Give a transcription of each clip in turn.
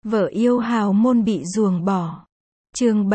Vợ yêu hào môn bị ruồng bỏ. Chương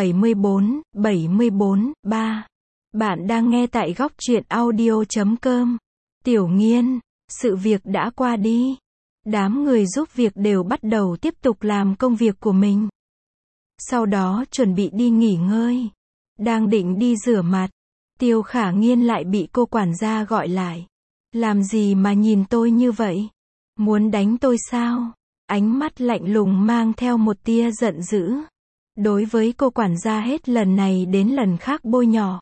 74, 3. Bạn đang nghe tại góc truyện audio.com. Tiểu Nghiên, sự việc đã qua đi. Đám người giúp việc đều bắt đầu tiếp tục làm công việc của mình. Sau đó chuẩn bị đi nghỉ ngơi. Đang định đi rửa mặt, Tiêu Khả Nghiên lại bị cô quản gia gọi lại. Làm gì mà nhìn tôi như vậy? Muốn đánh tôi sao? Ánh mắt lạnh lùng mang theo một tia giận dữ. Đối với cô quản gia hết lần này đến lần khác bôi nhọ,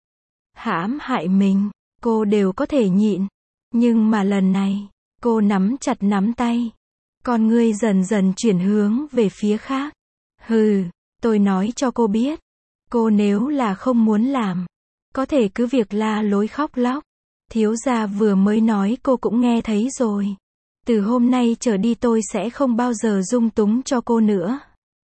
hãm hại mình, cô đều có thể nhịn. Nhưng mà lần này, cô nắm chặt nắm tay. Con ngươi dần dần chuyển hướng về phía khác. Hừ, tôi nói cho cô biết. Cô nếu là không muốn làm, có thể cứ việc la lối khóc lóc. Thiếu gia vừa mới nói cô cũng nghe thấy rồi. Từ hôm nay trở đi tôi sẽ không bao giờ dung túng cho cô nữa.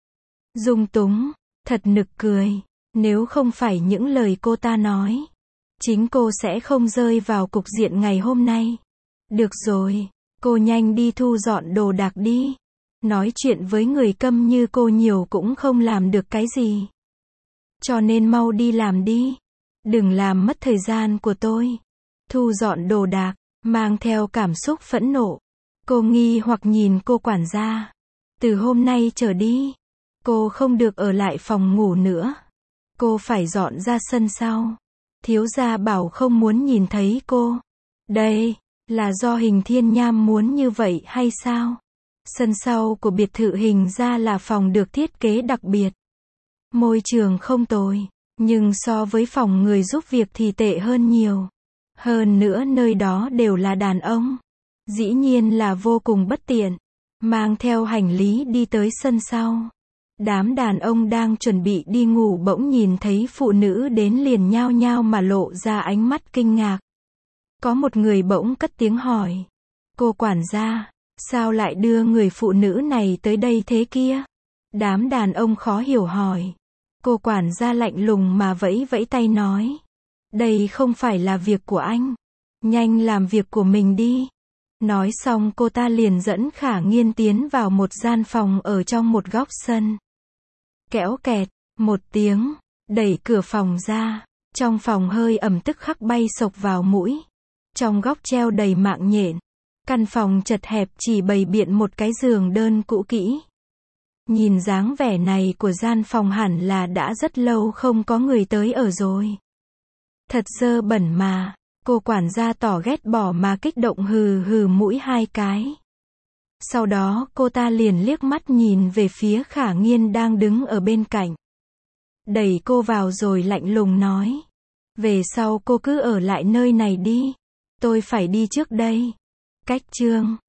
Dung túng, thật nực cười. Nếu không phải những lời cô ta nói, chính cô sẽ không rơi vào cục diện ngày hôm nay. Được rồi, cô nhanh đi thu dọn đồ đạc đi. Nói chuyện với người câm như cô nhiều cũng không làm được cái gì. Cho nên mau đi làm đi. Đừng làm mất thời gian của tôi. Thu dọn đồ đạc, mang theo cảm xúc phẫn nộ. Cô nghi hoặc nhìn cô quản gia. Từ hôm nay trở đi, cô không được ở lại phòng ngủ nữa. Cô phải dọn ra sân sau. Thiếu gia bảo không muốn nhìn thấy cô. Đây, là do Hình Thiên Nham muốn như vậy hay sao? Sân sau của biệt thự Hình ra là phòng được thiết kế đặc biệt. Môi trường không tồi, nhưng so với phòng người giúp việc thì tệ hơn nhiều. Hơn nữa nơi đó đều là đàn ông. Dĩ nhiên là vô cùng bất tiện. Mang theo hành lý đi tới sân sau. Đám đàn ông đang chuẩn bị đi ngủ bỗng nhìn thấy phụ nữ đến liền nhao nhao mà lộ ra ánh mắt kinh ngạc. Có một người bỗng cất tiếng hỏi. Cô quản gia, sao lại đưa người phụ nữ này tới đây thế kia? Đám đàn ông khó hiểu hỏi. Cô quản gia lạnh lùng mà vẫy vẫy tay nói. Đây không phải là việc của anh. Nhanh làm việc của mình đi. Nói xong cô ta liền dẫn Khả Nghiên tiến vào một gian phòng ở trong một góc sân. Kéo kẹt, một tiếng, đẩy cửa phòng ra. Trong phòng hơi ẩm tức khắc bay xộc vào mũi. Trong góc treo đầy mạng nhện. Căn phòng chật hẹp chỉ bày biện một cái giường đơn cũ kỹ. Nhìn dáng vẻ này của gian phòng hẳn là đã rất lâu không có người tới ở rồi. Thật dơ bẩn mà. Cô quản gia tỏ ghét bỏ mà kích động hừ hừ mũi hai cái. Sau đó cô ta liền liếc mắt nhìn về phía Khả Nghiên đang đứng ở bên cạnh. Đẩy cô vào rồi lạnh lùng nói. Về sau cô cứ ở lại nơi này đi. Tôi phải đi trước đây. Cách chương